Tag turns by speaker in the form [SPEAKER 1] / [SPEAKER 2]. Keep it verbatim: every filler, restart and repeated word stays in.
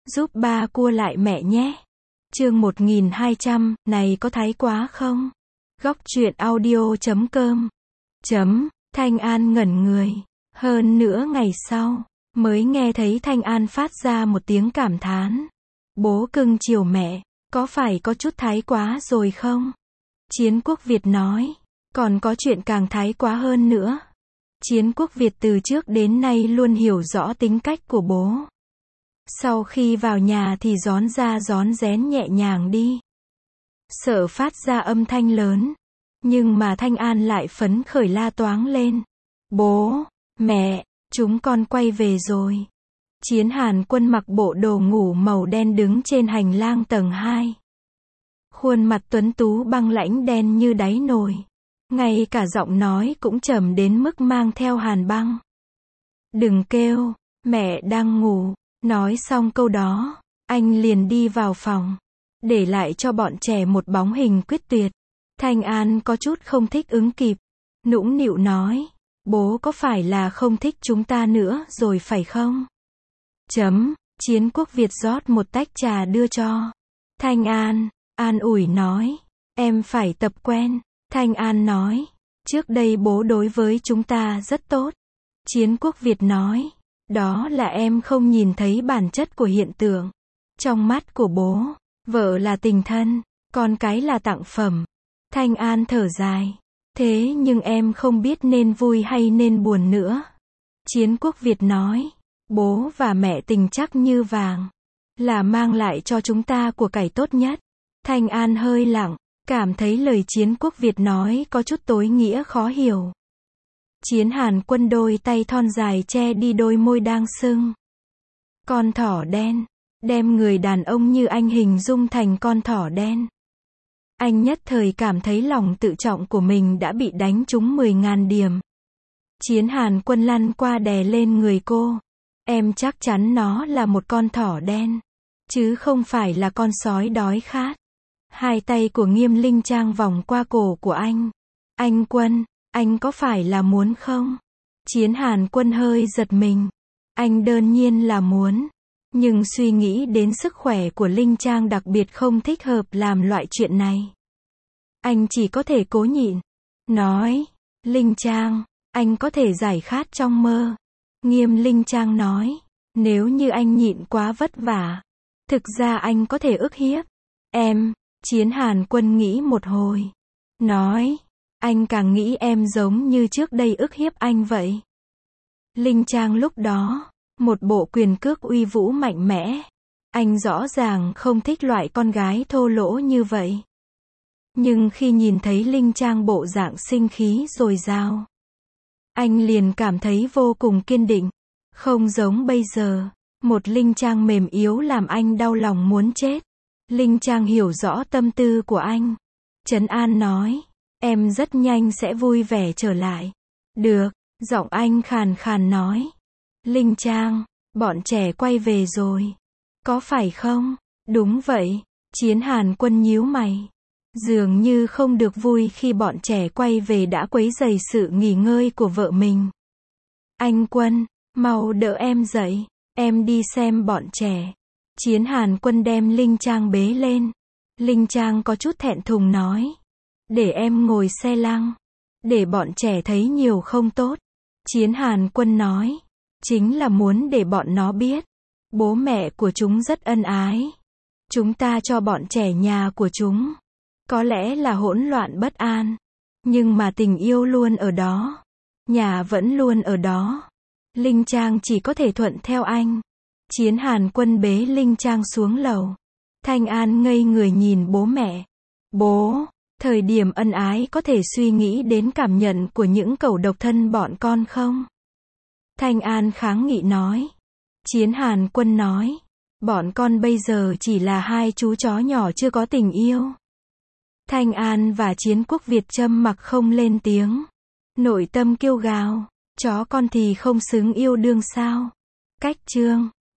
[SPEAKER 1] Giúp ba cua lại mẹ nhé. Chương một nghìn hai trăm, này có thái quá không? Góc truyện audio chấm com. Chấm, Thanh An ngẩn người. Hơn nửa ngày sau, mới nghe thấy Thanh An phát ra một tiếng cảm thán. Bố cưng chiều mẹ, có phải có chút thái quá rồi không? Chiến Quốc Việt nói, còn có chuyện càng thái quá hơn nữa. Chiến Quốc Việt từ trước đến nay luôn hiểu rõ tính cách của bố. Sau khi vào nhà thì rón ra rón rén nhẹ nhàng đi. Sợ phát ra âm thanh lớn. Nhưng mà Thanh An lại phấn khởi la toáng lên. Bố, mẹ, chúng con quay về rồi. Chiến Hàn Quân mặc bộ đồ ngủ màu đen đứng trên hành lang tầng hai. Khuôn mặt tuấn tú băng lãnh đen như đáy nồi. Ngay cả giọng nói cũng trầm đến mức mang theo hàn băng. Đừng kêu, mẹ đang ngủ. Nói xong câu đó, anh liền đi vào phòng, để lại cho bọn trẻ một bóng hình quyết tuyệt. Thanh An có chút không thích ứng kịp, nũng nịu nói, bố có phải là không thích chúng ta nữa rồi phải không? Chấm, Chiến Quốc Việt rót một tách trà đưa cho. Thanh An, an ủi nói, em phải tập quen. Thanh An nói, trước đây bố đối với chúng ta rất tốt. Chiến Quốc Việt nói, đó là em không nhìn thấy bản chất của hiện tượng. Trong mắt của bố, vợ là tình thân, con cái là tặng phẩm. Thanh An thở dài. Thế nhưng em không biết nên vui hay nên buồn nữa. Chiến Quốc Việt nói, bố và mẹ tình chắc như vàng, là mang lại cho chúng ta của cải tốt nhất. Thanh An hơi lặng, cảm thấy lời Chiến Quốc Việt nói có chút tối nghĩa khó hiểu. Chiến Hàn Quân đôi tay thon dài che đi đôi môi đang sưng. Con thỏ đen, đem người đàn ông như anh hình dung thành con thỏ đen. Anh nhất thời cảm thấy lòng tự trọng của mình đã bị đánh trúng mười ngàn điểm. Chiến Hàn Quân lăn qua đè lên người cô. Em chắc chắn nó là một con thỏ đen, chứ không phải là con sói đói khát. Hai tay của Nghiêm Linh Trang vòng qua cổ của anh. Anh Quân, anh có phải là muốn không? Chiến Hàn Quân hơi giật mình. Anh đương nhiên là muốn. Nhưng suy nghĩ đến sức khỏe của Linh Trang đặc biệt không thích hợp làm loại chuyện này. Anh chỉ có thể cố nhịn. Nói, Linh Trang, anh có thể giải khát trong mơ. Nghiêm Linh Trang nói, nếu như anh nhịn quá vất vả, thực ra anh có thể ức hiếp em. Chiến Hàn Quân nghĩ một hồi. Nói, anh càng nghĩ em giống như trước đây ức hiếp anh vậy. Linh Trang lúc đó, một bộ quyền cước uy vũ mạnh mẽ. Anh rõ ràng không thích loại con gái thô lỗ như vậy. Nhưng khi nhìn thấy Linh Trang bộ dạng sinh khí dồi dào, anh liền cảm thấy vô cùng kiên định. Không giống bây giờ, một Linh Trang mềm yếu làm anh đau lòng muốn chết. Linh Trang hiểu rõ tâm tư của anh. Trấn an nói, em rất nhanh sẽ vui vẻ trở lại. Được, giọng anh khàn khàn nói. Linh Trang, bọn trẻ quay về rồi. Có phải không? Đúng vậy. Chiến Hàn Quân nhíu mày. Dường như không được vui khi bọn trẻ quay về đã quấy rầy sự nghỉ ngơi của vợ mình. Anh Quân, mau đỡ em dậy, em đi xem bọn trẻ. Chiến Hàn Quân đem Linh Trang bế lên. Linh Trang có chút thẹn thùng nói, để em ngồi xe lăng, để bọn trẻ thấy nhiều không tốt. Chiến Hàn Quân nói, chính là muốn để bọn nó biết, bố mẹ của chúng rất ân ái. Chúng ta cho bọn trẻ nhà của chúng, có lẽ là hỗn loạn bất an, nhưng mà tình yêu luôn ở đó, nhà vẫn luôn ở đó. Linh Trang chỉ có thể thuận theo anh. Chiến Hàn Quân bế Linh Trang xuống lầu. Thanh An ngây người nhìn bố mẹ. Bố, thời điểm ân ái có thể suy nghĩ đến cảm nhận của những cẩu độc thân bọn con không? Thanh An kháng nghị nói. Chiến Hàn Quân nói, bọn con bây giờ chỉ là hai chú chó nhỏ chưa có tình yêu. Thanh An và Chiến Quốc Việt trầm mặc không lên tiếng. Nội tâm kêu gào, chó con thì không xứng yêu đương sao? Cách chương